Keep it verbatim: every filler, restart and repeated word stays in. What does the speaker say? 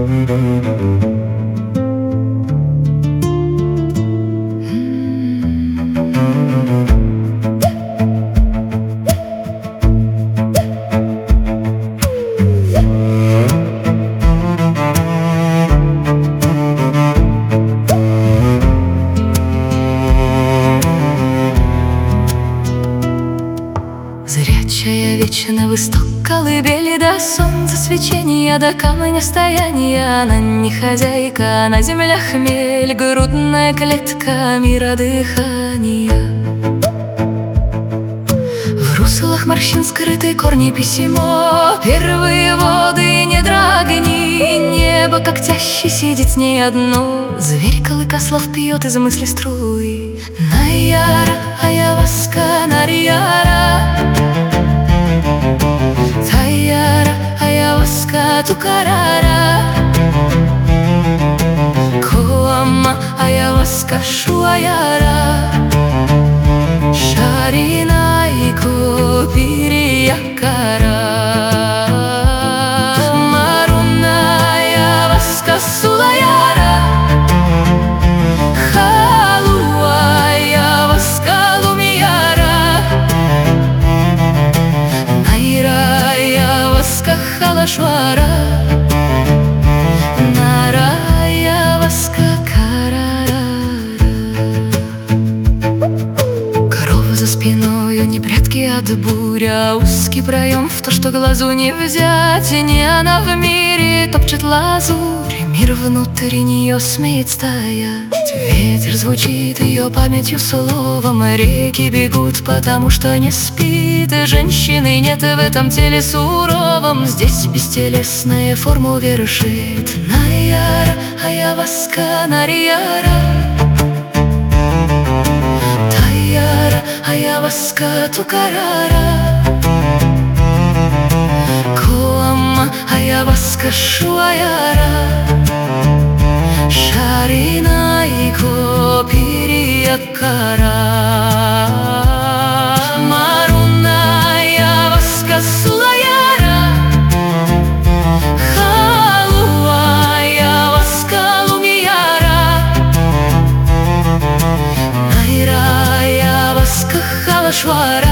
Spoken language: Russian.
Зрячая вечно в исток колыбели, до солнца свечения, до камня стояния. Она не хозяйка, она земля хмель, грудная клетка мира дыхания. В руслах морщин скрыты корни письмо, первые воды недра огни. Небо когтяще сидит с ней одно, зверь клыка слов пьет из мысли струи. Наяра, аяваска, нарьяра, Таяра, аяваска, тукарара, Коама, аяваска, шуаяра, Шарина и копириякара, Маруна, аяваска, сулаяра, Халуа, аяваска, лумияра, Найра, аяваска, халашвара, Нара, аяваска, карарара. Корова за спиною, не прятки от бурь, а узкий проем в то, что глазу не взять. Не она в мире топчет лазурь, мир внутри нее смеет стоять. Ветер звучит ее памятью словом, реки бегут, потому что не спит. Женщины нет в этом теле суровом, здесь бестелесная форму вершит. Наяра, аяваска, нарьяра, Таяра, аяваска, тукарара, Коама, аяваска, шуаяра, Шарина и копириякара, Маруна, аяваска, сулаяра, Халуа, аяваска, лумияра, Найра, аяваска, халашвара.